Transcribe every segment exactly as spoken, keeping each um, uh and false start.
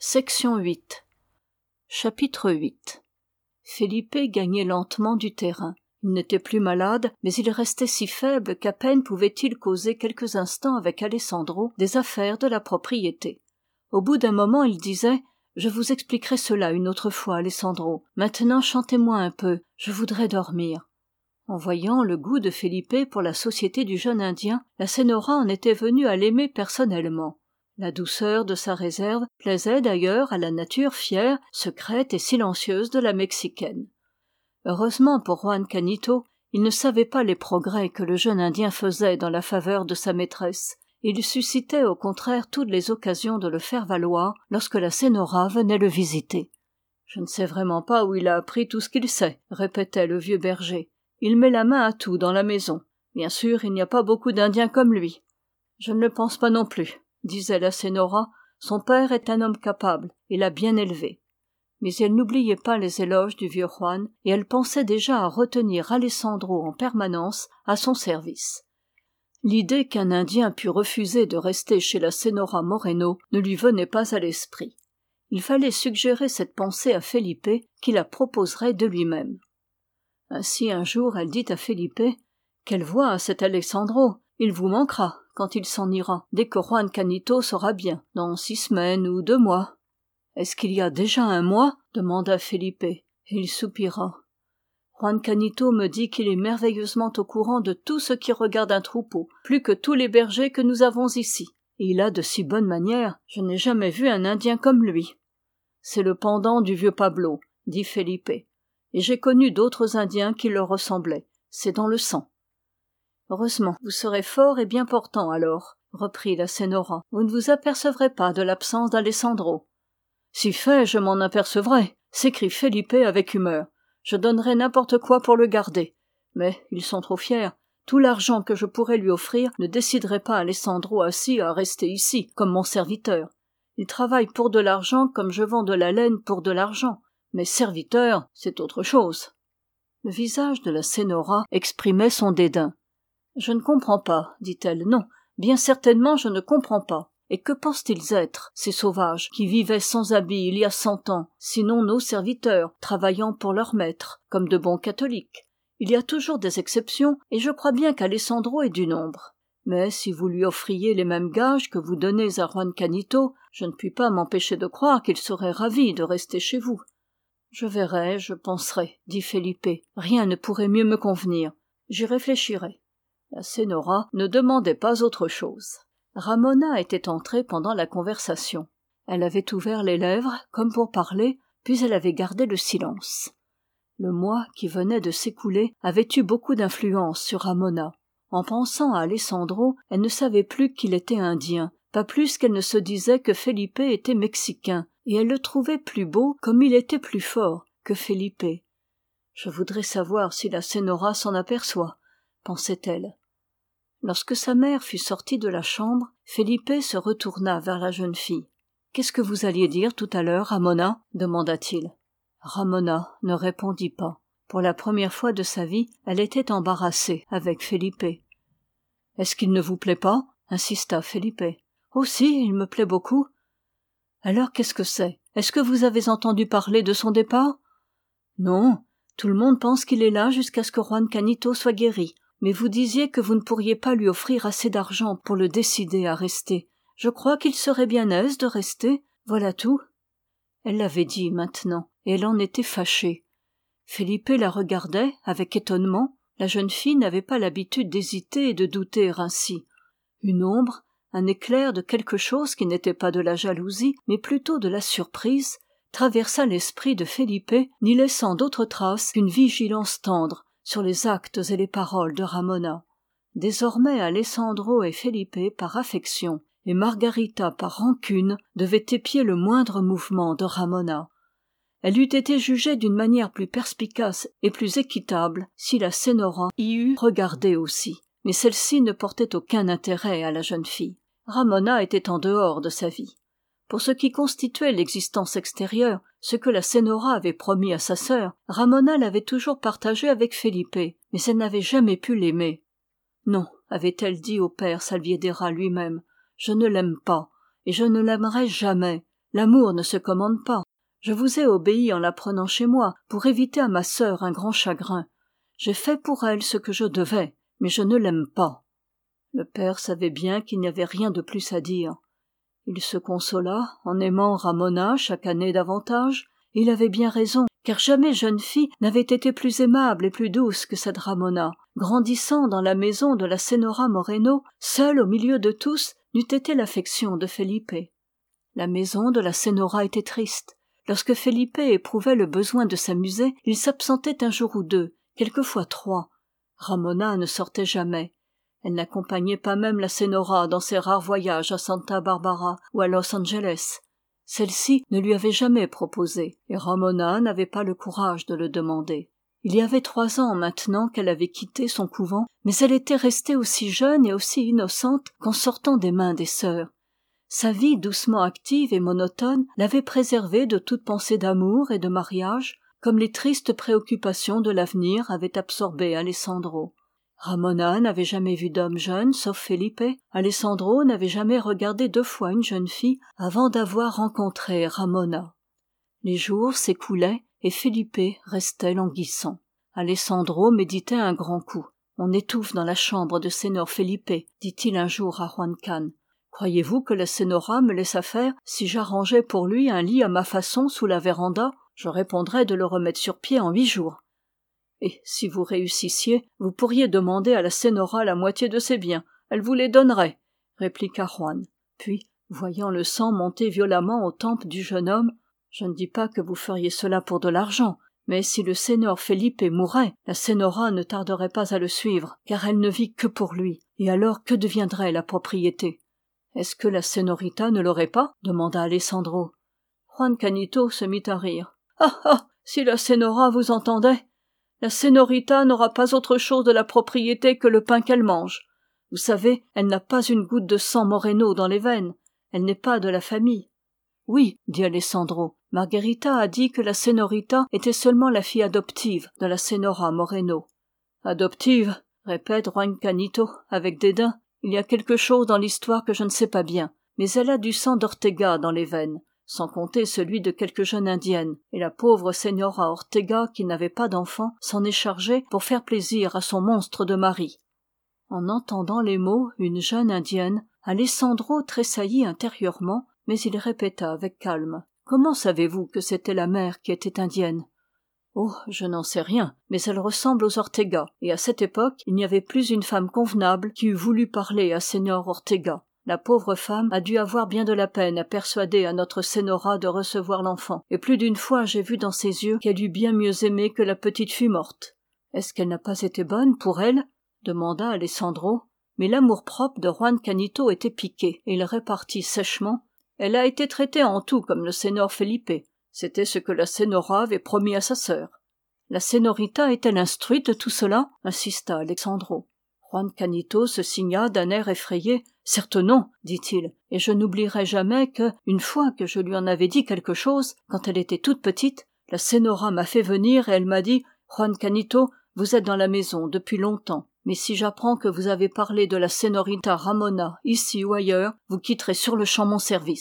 Section huit. Chapitre huit. Felipe gagnait lentement du terrain. Il n'était plus malade, mais il restait si faible qu'à peine pouvait-il causer quelques instants avec Alessandro des affaires de la propriété. Au bout d'un moment, il disait « Je vous expliquerai cela une autre fois, Alessandro. Maintenant, chantez-moi un peu, je voudrais dormir. » En voyant le goût de Felipe pour la société du jeune Indien, la Senora en était venue à l'aimer personnellement. La douceur de sa réserve plaisait d'ailleurs à la nature fière, secrète et silencieuse de la Mexicaine. Heureusement pour Juan Canito, il ne savait pas les progrès que le jeune Indien faisait dans la faveur de sa maîtresse, et il suscitait au contraire toutes les occasions de le faire valoir lorsque la Senora venait le visiter. « Je ne sais vraiment pas où il a appris tout ce qu'il sait, » répétait le vieux berger. « Il met la main à tout dans la maison. Bien sûr, il n'y a pas beaucoup d'Indiens comme lui. »« Je ne le pense pas non plus, » disait la Senora. « Son père est un homme capable, et l'a bien élevé. » Mais elle n'oubliait pas les éloges du vieux Juan, et elle pensait déjà à retenir Alessandro en permanence à son service. L'idée qu'un Indien pût refuser de rester chez la Senora Moreno ne lui venait pas à l'esprit. Il fallait suggérer cette pensée à Felipe, qui la proposerait de lui-même. Ainsi un jour elle dit à Felipe « Quelle voix a cet Alessandro! Il vous manquera quand il s'en ira, dès que Juan Canito sera bien, dans six semaines ou deux mois. » « Est-ce qu'il y a déjà un mois ?» demanda Felipe, et il soupira. « Juan Canito me dit qu'il est merveilleusement au courant de tout ce qui regarde un troupeau, plus que tous les bergers que nous avons ici. Et il a de si bonnes manières, je n'ai jamais vu un Indien comme lui. »« C'est le pendant du vieux Pablo, » dit Felipe, « et j'ai connu d'autres Indiens qui leur ressemblaient. C'est dans le sang. »« Heureusement, vous serez fort et bien portant alors, » reprit la Senora. « Vous ne vous apercevrez pas de l'absence d'Alessandro. » « Si fait, je m'en apercevrai, » s'écrie Felipe avec humeur. « Je donnerais n'importe quoi pour le garder. Mais ils sont trop fiers. Tout l'argent que je pourrais lui offrir ne déciderait pas Alessandro assis à rester ici, comme mon serviteur. Il travaille pour de l'argent comme je vends de la laine pour de l'argent. Mais serviteur, c'est autre chose. » Le visage de la Senora exprimait son dédain. « Je ne comprends pas, dit-elle. Non, bien certainement je ne comprends pas. Et que pensent-ils être, ces sauvages, qui vivaient sans habit il y a cent ans, sinon nos serviteurs, travaillant pour leur maître, comme de bons catholiques? Il y a toujours des exceptions, et je crois bien qu'Alessandro est du nombre. Mais si vous lui offriez les mêmes gages que vous donnez à Juan Canito, je ne puis pas m'empêcher de croire qu'il serait ravi de rester chez vous. »« Je verrai, je penserai, » dit Felipe. « Rien ne pourrait mieux me convenir. J'y réfléchirai. » La Senora ne demandait pas autre chose. Ramona était entrée pendant la conversation. Elle avait ouvert les lèvres, comme pour parler, puis elle avait gardé le silence. Le mois qui venait de s'écouler avait eu beaucoup d'influence sur Ramona. En pensant à Alessandro, elle ne savait plus qu'il était indien, pas plus qu'elle ne se disait que Felipe était mexicain, et elle le trouvait plus beau comme il était plus fort que Felipe. « Je voudrais savoir si la Senora s'en aperçoit, » pensait-elle. Lorsque sa mère fut sortie de la chambre, Felipe se retourna vers la jeune fille. « Qu'est-ce que vous alliez dire tout à l'heure, Ramona ?» demanda-t-il. Ramona ne répondit pas. Pour la première fois de sa vie, elle était embarrassée avec Felipe. « Est-ce qu'il ne vous plaît pas ?» insista Felipe. « Oh si, il me plaît beaucoup. »« Alors qu'est-ce que c'est? Est-ce que vous avez entendu parler de son départ ?»« Non, tout le monde pense qu'il est là jusqu'à ce que Juan Canito soit guéri. Mais vous disiez que vous ne pourriez pas lui offrir assez d'argent pour le décider à rester. Je crois qu'il serait bien aise de rester, voilà tout. » Elle l'avait dit maintenant, et elle en était fâchée. Felipe la regardait avec étonnement. La jeune fille n'avait pas l'habitude d'hésiter et de douter ainsi. Une ombre, un éclair de quelque chose qui n'était pas de la jalousie, mais plutôt de la surprise, traversa l'esprit de Felipe, n'y laissant d'autre trace qu'une vigilance tendre sur les actes et les paroles de Ramona. Désormais Alessandro et Felipe par affection, et Margarita par rancune, devaient épier le moindre mouvement de Ramona. Elle eût été jugée d'une manière plus perspicace et plus équitable si la Senora y eût regardé aussi, mais celle-ci ne portait aucun intérêt à la jeune fille. Ramona était en dehors de sa vie. Pour ce qui constituait l'existence extérieure, ce que la Senora avait promis à sa sœur, Ramona l'avait toujours partagé avec Felipe, mais elle n'avait jamais pu l'aimer. « Non, » avait-elle dit au père Salviedera lui-même, « je ne l'aime pas, et je ne l'aimerai jamais. L'amour ne se commande pas. Je vous ai obéi en la prenant chez moi, pour éviter à ma sœur un grand chagrin. J'ai fait pour elle ce que je devais, mais je ne l'aime pas. » Le père savait bien qu'il n'y avait rien de plus à dire. Il se consola en aimant Ramona chaque année davantage, et il avait bien raison, car jamais jeune fille n'avait été plus aimable et plus douce que cette Ramona, grandissant dans la maison de la Senora Moreno, seule au milieu de tous n'eût été l'affection de Felipe. La maison de la Senora était triste. Lorsque Felipe éprouvait le besoin de s'amuser, il s'absentait un jour ou deux, quelquefois trois. Ramona ne sortait jamais. Elle n'accompagnait pas même la Senora dans ses rares voyages à Santa Barbara ou à Los Angeles. Celle-ci ne lui avait jamais proposé, et Ramona n'avait pas le courage de le demander. Il y avait trois ans maintenant qu'elle avait quitté son couvent, mais elle était restée aussi jeune et aussi innocente qu'en sortant des mains des sœurs. Sa vie doucement active et monotone l'avait préservée de toute pensée d'amour et de mariage, comme les tristes préoccupations de l'avenir avaient absorbé Alessandro. Ramona n'avait jamais vu d'homme jeune, sauf Felipe. Alessandro n'avait jamais regardé deux fois une jeune fille avant d'avoir rencontré Ramona. Les jours s'écoulaient et Felipe restait languissant. Alessandro méditait un grand coup. « On étouffe dans la chambre de Sénor Felipe, dit-il un jour à Juan Can. Croyez-vous que la Senora me laissa faire si j'arrangeais pour lui un lit à ma façon sous la véranda? Je répondrais de le remettre sur pied en huit jours. Et si vous réussissiez, vous pourriez demander à la Senora la moitié de ses biens. Elle vous les donnerait, répliqua Juan. Puis, voyant le sang monter violemment aux tempes du jeune homme, « Je ne dis pas que vous feriez cela pour de l'argent, mais si le Sénor Felipe mourait, la Senora ne tarderait pas à le suivre, car elle ne vit que pour lui. Et alors que deviendrait la propriété? » « Est-ce que la Senorita ne l'aurait pas ?» demanda Alessandro. Juan Canito se mit à rire. « Ah ah, si la Senora vous entendait! La Senorita n'aura pas autre chose de la propriété que le pain qu'elle mange. Vous savez, elle n'a pas une goutte de sang Moreno dans les veines. Elle n'est pas de la famille. »« Oui, dit Alessandro, Margherita a dit que la Senorita était seulement la fille adoptive de la Senora Moreno. »« Adoptive ?» répète Juan Canito avec dédain. « Il y a quelque chose dans l'histoire que je ne sais pas bien, mais elle a du sang d'Ortega dans les veines, sans compter celui de quelques jeunes indiennes, et la pauvre Señora Ortega, qui n'avait pas d'enfant, s'en est chargée pour faire plaisir à son monstre de mari. » En entendant les mots « une jeune indienne », Alessandro tressaillit intérieurement, mais il répéta avec calme. « Comment savez-vous que c'était la mère qui était indienne ? » « Oh, je n'en sais rien, mais elle ressemble aux Ortega, et à cette époque, il n'y avait plus une femme convenable qui eût voulu parler à Señor Ortega. La pauvre femme a dû avoir bien de la peine à persuader à notre Senora de recevoir l'enfant, et plus d'une fois j'ai vu dans ses yeux qu'elle eût bien mieux aimé que la petite fût morte. »« Est-ce qu'elle n'a pas été bonne pour elle ?» demanda Alessandro. Mais l'amour-propre de Juan Canito était piqué, et il répartit sèchement. « Elle a été traitée en tout comme le Sénor Felipe. C'était ce que la Senora avait promis à sa sœur. »« La Senorita est-elle instruite de tout cela ?» insista Alessandro. Juan Canito se signa d'un air effrayé. « Certes non, dit-il, et je n'oublierai jamais que, une fois que je lui en avais dit quelque chose, quand elle était toute petite, la Senora m'a fait venir et elle m'a dit « Juan Canito, vous êtes dans la maison depuis longtemps, mais si j'apprends que vous avez parlé de la Senorita Ramona, ici ou ailleurs, vous quitterez sur-le-champ mon service. »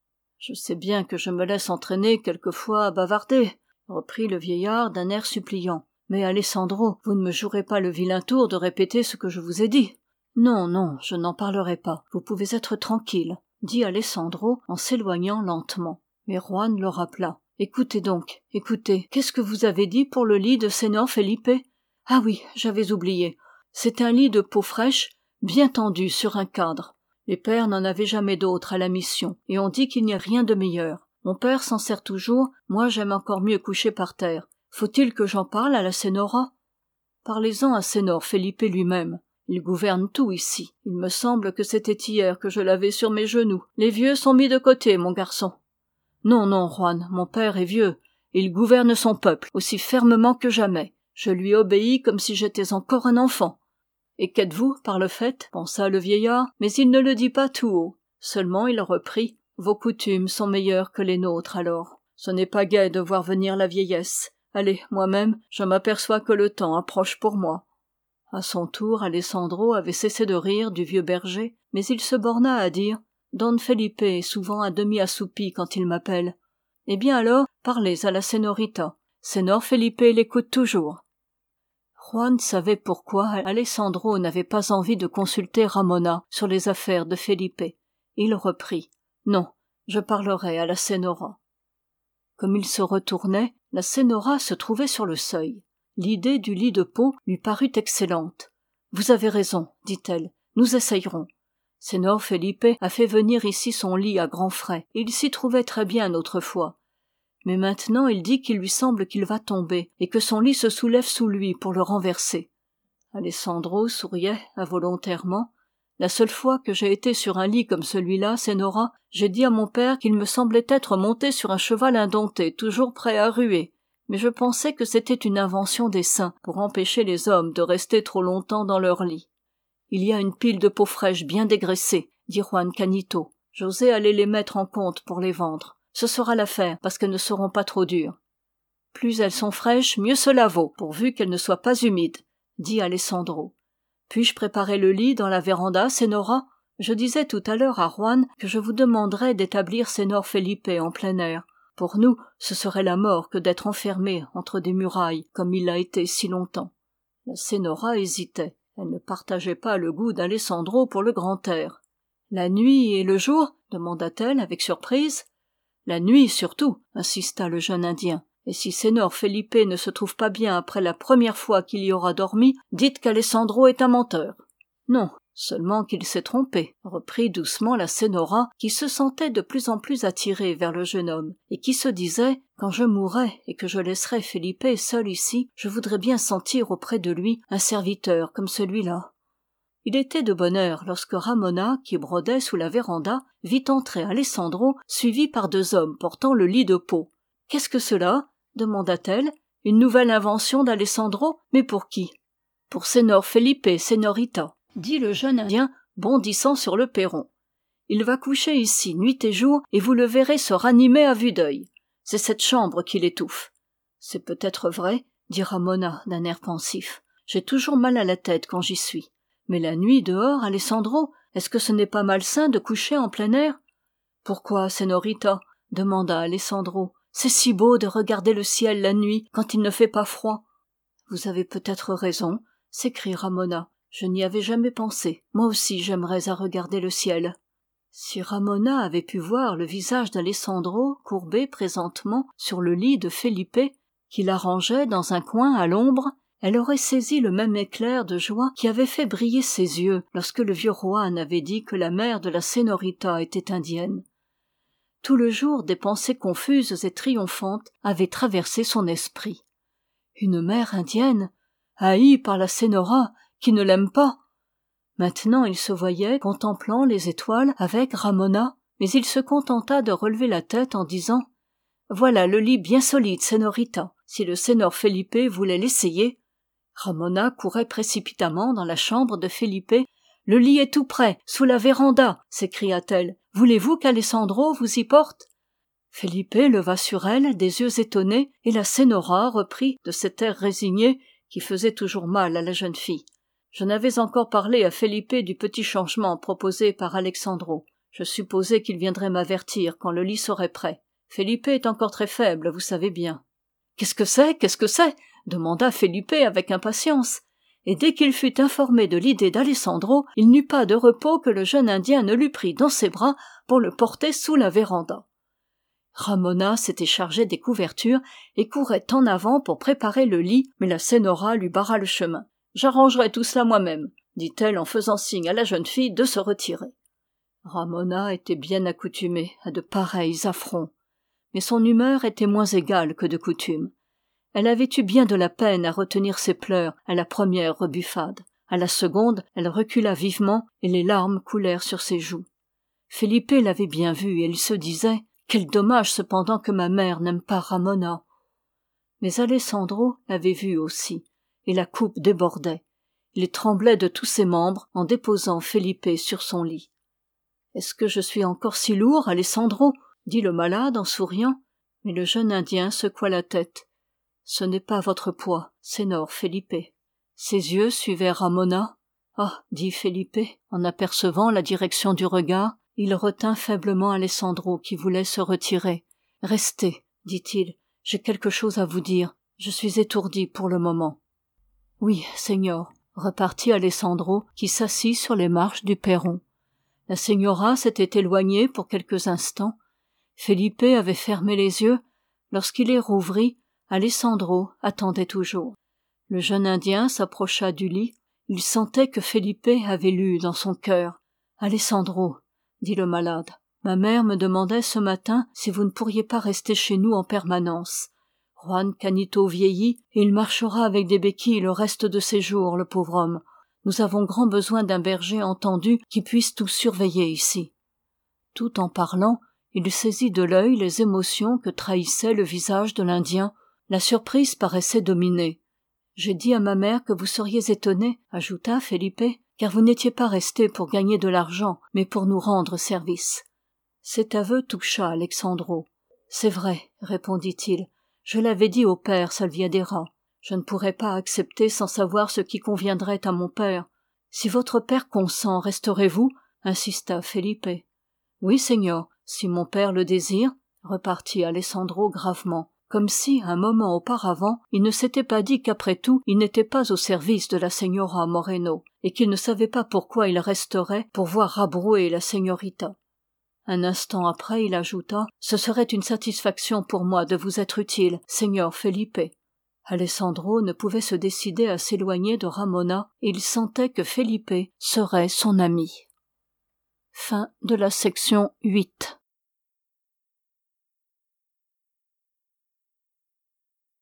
« Je sais bien que je me laisse entraîner quelquefois à bavarder, » reprit le vieillard d'un air suppliant. « Mais Alessandro, vous ne me jouerez pas le vilain tour de répéter ce que je vous ai dit. »« Non, non, je n'en parlerai pas. Vous pouvez être tranquille, » dit Alessandro en s'éloignant lentement. Mais Juan le rappela. « Écoutez donc, écoutez, qu'est-ce que vous avez dit pour le lit de Sénor Felipe ? Ah oui, j'avais oublié. C'est un lit de peau fraîche, bien tendu sur un cadre. Les pères n'en avaient jamais d'autre à la mission, et on dit qu'il n'y a rien de meilleur. Mon père s'en sert toujours, moi j'aime encore mieux coucher par terre. Faut-il que j'en parle à la Senora ? Parlez-en à Sénor Felipe lui-même. Il gouverne tout ici. Il me semble que c'était hier que je l'avais sur mes genoux. Les vieux sont mis de côté, mon garçon. Non, non, Juan, mon père est vieux, et il gouverne son peuple aussi fermement que jamais. Je lui obéis comme si j'étais encore un enfant. Et qu'êtes-vous par le fait ? Pensa le vieillard, mais il ne le dit pas tout haut. Seulement il reprit. Vos coutumes sont meilleures que les nôtres alors. Ce n'est pas gai de voir venir la vieillesse. Allez, moi-même, je m'aperçois que le temps approche pour moi. À son tour, Alessandro avait cessé de rire du vieux berger, mais il se borna à dire Don Felipe est souvent à demi assoupi quand il m'appelle. Eh bien alors, parlez à la señorita. Senor Felipe l'écoute toujours. Juan savait pourquoi Alessandro n'avait pas envie de consulter Ramona sur les affaires de Felipe. Il reprit. Non, je parlerai à la Senora. Comme il se retournait, la Senora se trouvait sur le seuil. L'idée du lit de peau lui parut excellente. Vous avez raison, dit-elle, nous essayerons. Senor Felipe a fait venir ici son lit à grands frais, et il s'y trouvait très bien autrefois. Mais maintenant il dit qu'il lui semble qu'il va tomber, et que son lit se soulève sous lui pour le renverser. Alessandro souriait involontairement. La seule fois que j'ai été sur un lit comme celui-là, Senora, j'ai dit à mon père qu'il me semblait être monté sur un cheval indompté, toujours prêt à ruer. Mais je pensais que c'était une invention des saints pour empêcher les hommes de rester trop longtemps dans leur lit. Il y a une pile de peaux fraîches bien dégraissées, dit Juan Canito. J'osais aller les mettre en compte pour les vendre. Ce sera l'affaire, parce qu'elles ne seront pas trop dures. Plus elles sont fraîches, mieux cela vaut, pourvu qu'elles ne soient pas humides, dit Alessandro. Puis-je préparer le lit dans la véranda, Senora? Je disais tout à l'heure à Juan que je vous demanderais d'établir Senor Felipe en plein air. Pour nous, ce serait la mort que d'être enfermé entre des murailles, comme il l'a été si longtemps. La Senora hésitait. Elle ne partageait pas le goût d'Alessandro pour le grand air. La nuit et le jour? Demanda-t-elle avec surprise. La nuit surtout, insista le jeune Indien. Et si Senor Felipe ne se trouve pas bien après la première fois qu'il y aura dormi, dites qu'Alessandro est un menteur. Non, seulement qu'il s'est trompé, reprit doucement la Senora, qui se sentait de plus en plus attirée vers le jeune homme, et qui se disait, quand je mourrai et que je laisserai Felipe seul ici, je voudrais bien sentir auprès de lui un serviteur comme celui-là. Il était de bonne heure lorsque Ramona, qui brodait sous la véranda, vit entrer Alessandro, suivi par deux hommes portant le lit de peau. « Qu'est-ce que cela ?» demanda-t-elle. « Une nouvelle invention d'Alessandro? Mais pour qui ?»« Pour Senor Felipe, Senorita, » dit le jeune Indien, bondissant sur le perron. « Il va coucher ici nuit et jour, et vous le verrez se ranimer à vue d'œil. C'est cette chambre qui l'étouffe. »« C'est peut-être vrai, » dit Ramona d'un air pensif. « J'ai toujours mal à la tête quand j'y suis. Mais la nuit dehors, Alessandro, est-ce que ce n'est pas malsain de coucher en plein air ?»« Pourquoi, Senorita ?» demanda Alessandro. « C'est si beau de regarder le ciel la nuit quand il ne fait pas froid. »« Vous avez peut-être raison, » s'écrie Ramona. « Je n'y avais jamais pensé. Moi aussi j'aimerais à regarder le ciel. » Si Ramona avait pu voir le visage d'Alessandro courbé présentement sur le lit de Felipe, qui l'arrangeait dans un coin à l'ombre, elle aurait saisi le même éclair de joie qui avait fait briller ses yeux lorsque le vieux Juan avait dit que la mère de la Senorita était indienne. Tout le jour, des pensées confuses et triomphantes avaient traversé son esprit. Une mère indienne, haïe par la Senora, qui ne l'aime pas. Maintenant il se voyait contemplant les étoiles avec Ramona, mais il se contenta de relever la tête en disant « Voilà le lit bien solide, Senorita. Si le Senor Felipe voulait l'essayer. » Ramona courait précipitamment dans la chambre de Felipe. « Le lit est tout prêt, sous la véranda !» s'écria-t-elle. « Voulez-vous qu'Alessandro vous y porte ?» Felipe leva sur elle des yeux étonnés, et la Senora reprit de cet air résigné qui faisait toujours mal à la jeune fille. « Je n'avais encore parlé à Felipe du petit changement proposé par Alessandro. Je supposais qu'il viendrait m'avertir quand le lit serait prêt. Felipe est encore très faible, vous savez bien. »« Qu'est-ce que c'est? Qu'est-ce que c'est ?» demanda Felipe avec impatience. Et dès qu'il fut informé de l'idée d'Alessandro, il n'eut pas de repos que le jeune Indien ne l'eût pris dans ses bras pour le porter sous la véranda. Ramona s'était chargée des couvertures et courait en avant pour préparer le lit, mais la Senora lui barra le chemin. « J'arrangerai tout cela moi-même, » dit-elle en faisant signe à la jeune fille de se retirer. Ramona était bien accoutumée à de pareils affronts, mais son humeur était moins égale que de coutume. Elle avait eu bien de la peine à retenir ses pleurs à la première rebuffade. À la seconde, elle recula vivement et les larmes coulèrent sur ses joues. Felipe l'avait bien vue et il se disait « Quel dommage cependant que ma mère n'aime pas Ramona !» Mais Alessandro l'avait vue aussi, et la coupe débordait. Il tremblait de tous ses membres en déposant Felipe sur son lit. « Est-ce que je suis encore si lourd, Alessandro ?» dit le malade en souriant, mais le jeune Indien secoua la tête. « Ce n'est pas votre poids, Senor Felipe. » Ses yeux suivaient Ramona. « Ah !» dit Felipe, en apercevant la direction du regard, Il retint faiblement Alessandro qui voulait se retirer. « Restez, dit-il, j'ai quelque chose à vous dire. Je suis étourdi pour le moment. »« Oui, Seigneur, » repartit Alessandro qui s'assit sur les marches du perron. La señora s'était éloignée pour quelques instants. Felipe avait fermé les yeux. Lorsqu'il les rouvrit, Alessandro attendait toujours. Le jeune Indien s'approcha du lit. Il sentait que Felipe avait lu dans son cœur. « Alessandro, » dit le malade, « ma mère me demandait ce matin si vous ne pourriez pas rester chez nous en permanence. Juan Canito vieillit et il marchera avec des béquilles le reste de ses jours, le pauvre homme. Nous avons grand besoin d'un berger entendu qui puisse tout surveiller ici. » Tout en parlant, il saisit de l'œil les émotions que trahissait le visage de l'Indien. La surprise paraissait dominer. « J'ai dit à ma mère que vous seriez étonné, » ajouta Felipe, « car vous n'étiez pas resté pour gagner de l'argent, mais pour nous rendre service. » Cet aveu toucha Alexandro. « C'est vrai, » répondit-il, « je l'avais dit au père Salviadera. Je ne pourrais pas accepter sans savoir ce qui conviendrait à mon père. Si votre père consent, resterez-vous » insista Felipe. « Oui, Seigneur, si mon père le désire, » repartit Alessandro gravement, comme si, un moment auparavant, il ne s'était pas dit qu'après tout, il n'était pas au service de la señora Moreno, et qu'il ne savait pas pourquoi il resterait pour voir rabrouer la señorita. Un instant après, il ajouta « Ce serait une satisfaction pour moi de vous être utile, Seigneur Felipe. » Alessandro ne pouvait se décider à s'éloigner de Ramona, et il sentait que Felipe serait son ami. Fin de la section huit.